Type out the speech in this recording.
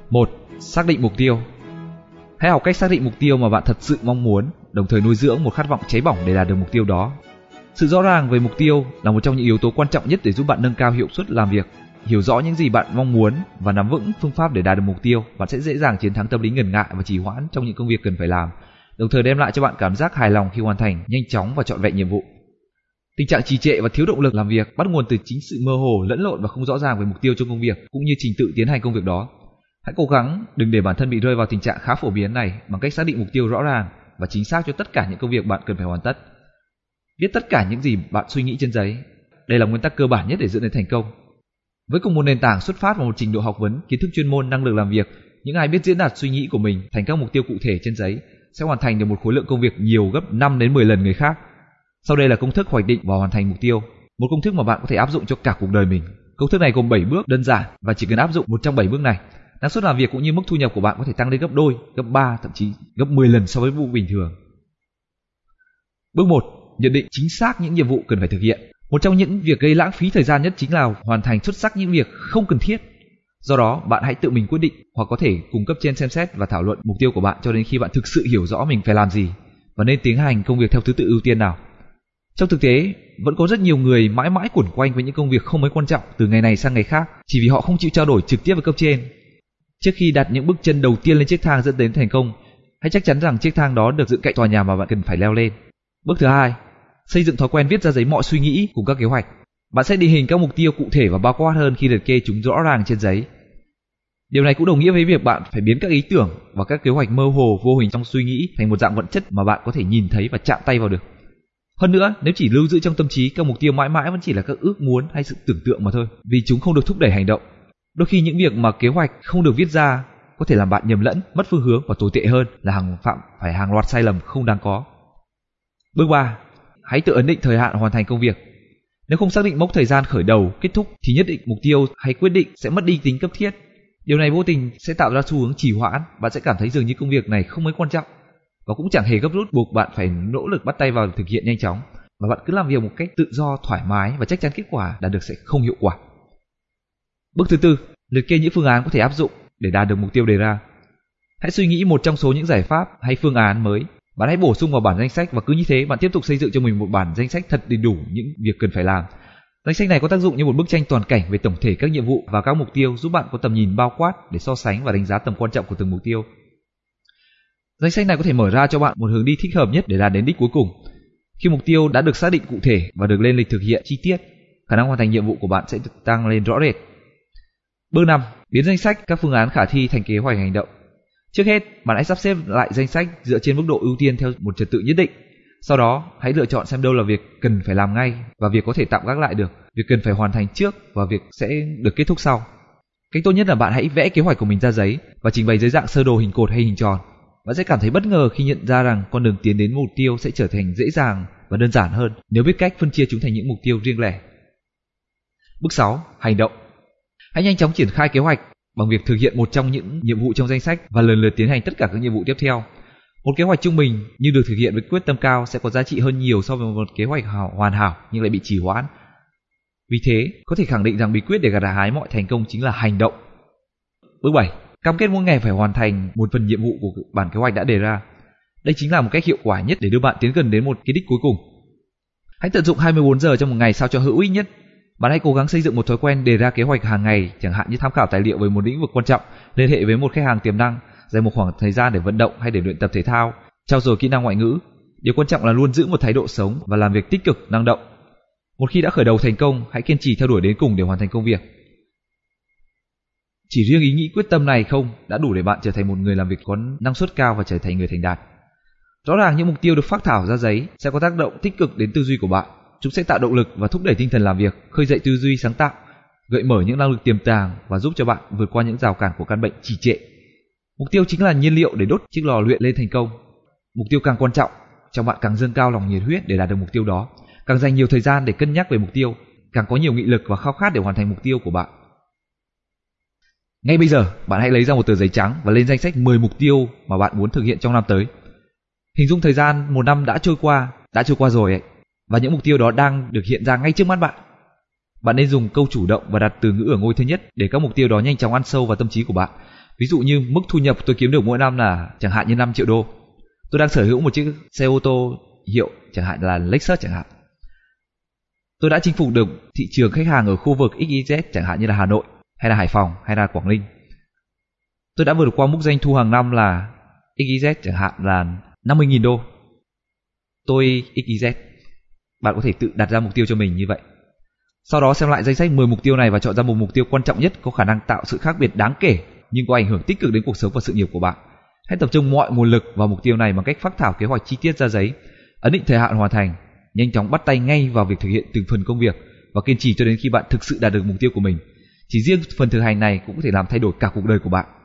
1. Xác định mục tiêu. Hãy học cách xác định mục tiêu mà bạn thật sự mong muốn, đồng thời nuôi dưỡng một khát vọng cháy bỏng để đạt được mục tiêu đó. Sự rõ ràng về mục tiêu là một trong những yếu tố quan trọng nhất để giúp bạn nâng cao hiệu suất làm việc. Hiểu rõ những gì bạn mong muốn và nắm vững phương pháp để đạt được mục tiêu, bạn sẽ dễ dàng chiến thắng tâm lý ngần ngại và trì hoãn trong những công việc cần phải làm, đồng thời đem lại cho bạn cảm giác hài lòng khi hoàn thành nhanh chóng và trọn vẹn nhiệm vụ. Tình trạng trì trệ và thiếu động lực làm việc bắt nguồn từ chính sự mơ hồ, lẫn lộn và không rõ ràng về mục tiêu trong công việc cũng như trình tự tiến hành công việc đó. Hãy cố gắng đừng để bản thân bị rơi vào tình trạng khá phổ biến này bằng cách xác định mục tiêu rõ ràng và chính xác cho tất cả những công việc bạn cần phải hoàn tất. Viết tất cả những gì bạn suy nghĩ trên giấy. Đây là nguyên tắc cơ bản nhất để dẫn đến thành công. Với cùng một nền tảng xuất phát và một trình độ học vấn, kiến thức chuyên môn, năng lực làm việc, những ai biết diễn đạt suy nghĩ của mình thành các mục tiêu cụ thể trên giấy sẽ hoàn thành được một khối lượng công việc nhiều gấp 5 đến 10 lần người khác. Sau đây là công thức hoạch định và hoàn thành mục tiêu, một công thức mà bạn có thể áp dụng cho cả cuộc đời mình. Công thức này gồm 7 bước đơn giản và chỉ cần áp dụng một trong 7 bước này, năng suất làm việc cũng như mức thu nhập của bạn có thể tăng lên gấp đôi, gấp 3, thậm chí gấp 10 lần so với vụ bình thường. Bước 1. Nhận định chính xác những nhiệm vụ cần phải thực hiện. Một trong những việc gây lãng phí thời gian nhất chính là hoàn thành xuất sắc những việc không cần thiết. Do đó, bạn hãy tự mình quyết định hoặc có thể cùng cấp trên xem xét và thảo luận mục tiêu của bạn cho đến khi bạn thực sự hiểu rõ mình phải làm gì và nên tiến hành công việc theo thứ tự ưu tiên nào. Trong thực tế, vẫn có rất nhiều người mãi mãi quẩn quanh với những công việc không mấy quan trọng từ ngày này sang ngày khác chỉ vì họ không chịu trao đổi trực tiếp với cấp trên. Trước khi đặt những bước chân đầu tiên lên chiếc thang dẫn đến thành công, hãy chắc chắn rằng chiếc thang đó được dựng cạnh tòa nhà mà bạn cần phải leo lên. Bước thứ 2, xây dựng thói quen viết ra giấy mọi suy nghĩ cùng các kế hoạch. Bạn sẽ định hình các mục tiêu cụ thể và bao quát hơn khi liệt kê chúng rõ ràng trên giấy. Điều này cũng đồng nghĩa với việc bạn phải biến các ý tưởng và các kế hoạch mơ hồ vô hình trong suy nghĩ thành một dạng vật chất mà bạn có thể nhìn thấy và chạm tay vào được. Hơn nữa, nếu chỉ lưu giữ trong tâm trí, các mục tiêu mãi mãi vẫn chỉ là các ước muốn hay sự tưởng tượng mà thôi, vì chúng không được thúc đẩy hành động. Đôi khi những việc mà kế hoạch không được viết ra có thể làm bạn nhầm lẫn, mất phương hướng và tồi tệ hơn là phạm phải hàng loạt sai lầm không đáng có. Bước 3. Hãy tự ấn định thời hạn hoàn thành công việc. Nếu không xác định mốc thời gian khởi đầu, kết thúc thì nhất định mục tiêu hay quyết định sẽ mất đi tính cấp thiết. Điều này vô tình sẽ tạo ra xu hướng trì hoãn, bạn sẽ cảm thấy dường như công việc này không mấy quan trọng và cũng chẳng hề gấp rút buộc bạn phải nỗ lực bắt tay vào thực hiện nhanh chóng, và bạn cứ làm việc một cách tự do, thoải mái và chắc chắn kết quả đạt được sẽ không hiệu quả. Bước thứ 4, liệt kê những phương án có thể áp dụng để đạt được mục tiêu đề ra. Hãy suy nghĩ một trong số những giải pháp hay phương án mới. Bạn hãy bổ sung vào bản danh sách và cứ như thế bạn tiếp tục xây dựng cho mình một bản danh sách thật đầy đủ những việc cần phải làm. Danh sách này có tác dụng như một bức tranh toàn cảnh về tổng thể các nhiệm vụ và các mục tiêu, giúp bạn có tầm nhìn bao quát để so sánh và đánh giá tầm quan trọng của từng mục tiêu. Danh sách này có thể mở ra cho bạn một hướng đi thích hợp nhất để đạt đến đích cuối cùng. Khi mục tiêu đã được xác định cụ thể và được lên lịch thực hiện chi tiết, khả năng hoàn thành nhiệm vụ của bạn sẽ được tăng lên rõ rệt. Bước 5. Biến danh sách các phương án khả thi thành kế hoạch hành động. Trước hết, bạn hãy sắp xếp lại danh sách dựa trên mức độ ưu tiên theo một trật tự nhất định. Sau đó, hãy lựa chọn xem đâu là việc cần phải làm ngay và việc có thể tạm gác lại được, việc cần phải hoàn thành trước và việc sẽ được kết thúc sau. Cách tốt nhất là bạn hãy vẽ kế hoạch của mình ra giấy và trình bày dưới dạng sơ đồ hình cột hay hình tròn. Bạn sẽ cảm thấy bất ngờ khi nhận ra rằng con đường tiến đến mục tiêu sẽ trở thành dễ dàng và đơn giản hơn nếu biết cách phân chia chúng thành những mục tiêu riêng lẻ. Bước 6. Hành động. Hãy nhanh chóng triển khai kế hoạch bằng việc thực hiện một trong những nhiệm vụ trong danh sách và lần lượt tiến hành tất cả các nhiệm vụ tiếp theo. Một kế hoạch trung bình nhưng được thực hiện với quyết tâm cao sẽ có giá trị hơn nhiều so với một kế hoạch hoàn hảo nhưng lại bị trì hoãn. Vì thế, có thể khẳng định rằng bí quyết để gặt hái mọi thành công chính là hành động. Bước 7. Cam kết mỗi ngày phải hoàn thành một phần nhiệm vụ của bản kế hoạch đã đề ra. Đây chính là một cách hiệu quả nhất để đưa bạn tiến gần đến một cái đích cuối cùng. Hãy tận dụng 24 giờ trong một ngày sao cho hữu ích nhất. Bạn hãy cố gắng xây dựng một thói quen đề ra kế hoạch hàng ngày, chẳng hạn như tham khảo tài liệu về một lĩnh vực quan trọng, liên hệ với một khách hàng tiềm năng, dành một khoảng thời gian để vận động hay để luyện tập thể thao, trau dồi kỹ năng ngoại ngữ. Điều quan trọng là luôn giữ một thái độ sống và làm việc tích cực, năng động. Một khi đã khởi đầu thành công, hãy kiên trì theo đuổi đến cùng để hoàn thành công việc. Chỉ riêng ý nghĩ quyết tâm này không đã đủ để bạn trở thành một người làm việc có năng suất cao và trở thành người thành đạt. Rõ ràng những mục tiêu được phác thảo ra giấy sẽ có tác động tích cực đến tư duy của bạn. Chúng sẽ tạo động lực và thúc đẩy tinh thần làm việc, khơi dậy tư duy sáng tạo, gợi mở những năng lực tiềm tàng và giúp cho bạn vượt qua những rào cản của căn bệnh trì trệ. Mục tiêu chính là nhiên liệu để đốt chiếc lò luyện lên thành công. Mục tiêu càng quan trọng, trong bạn càng dâng cao lòng nhiệt huyết để đạt được mục tiêu đó, càng dành nhiều thời gian để cân nhắc về mục tiêu, càng có nhiều nghị lực và khao khát để hoàn thành mục tiêu của bạn. Ngay bây giờ, bạn hãy lấy ra một tờ giấy trắng và lên danh sách 10 mục tiêu mà bạn muốn thực hiện trong năm tới. Hình dung thời gian một năm đã trôi qua rồi ấy, và những mục tiêu đó đang được hiện ra ngay trước mắt bạn. Bạn nên dùng câu chủ động và đặt từ ngữ ở ngôi thứ nhất để các mục tiêu đó nhanh chóng ăn sâu vào tâm trí của bạn. Ví dụ như mức thu nhập tôi kiếm được mỗi năm là chẳng hạn như 5 triệu đô. Tôi đang sở hữu một chiếc xe ô tô hiệu chẳng hạn là Lexus chẳng hạn. Tôi đã chinh phục được thị trường khách hàng ở khu vực XYZ chẳng hạn như là Hà Nội, hay là Hải Phòng, hay là Quảng Ninh. Tôi đã vượt qua mức doanh thu hàng năm là XYZ chẳng hạn là 50.000 đô. Tôi XYZ. Bạn có thể tự đặt ra mục tiêu cho mình như vậy. Sau đó xem lại danh sách 10 mục tiêu này và chọn ra một mục tiêu quan trọng nhất có khả năng tạo sự khác biệt đáng kể nhưng có ảnh hưởng tích cực đến cuộc sống và sự nghiệp của bạn. Hãy tập trung mọi nguồn lực vào mục tiêu này bằng cách phác thảo kế hoạch chi tiết ra giấy, ấn định thời hạn hoàn thành, nhanh chóng bắt tay ngay vào việc thực hiện từng phần công việc và kiên trì cho đến khi bạn thực sự đạt được mục tiêu của mình. Chỉ riêng phần thực hành này cũng có thể làm thay đổi cả cuộc đời của bạn.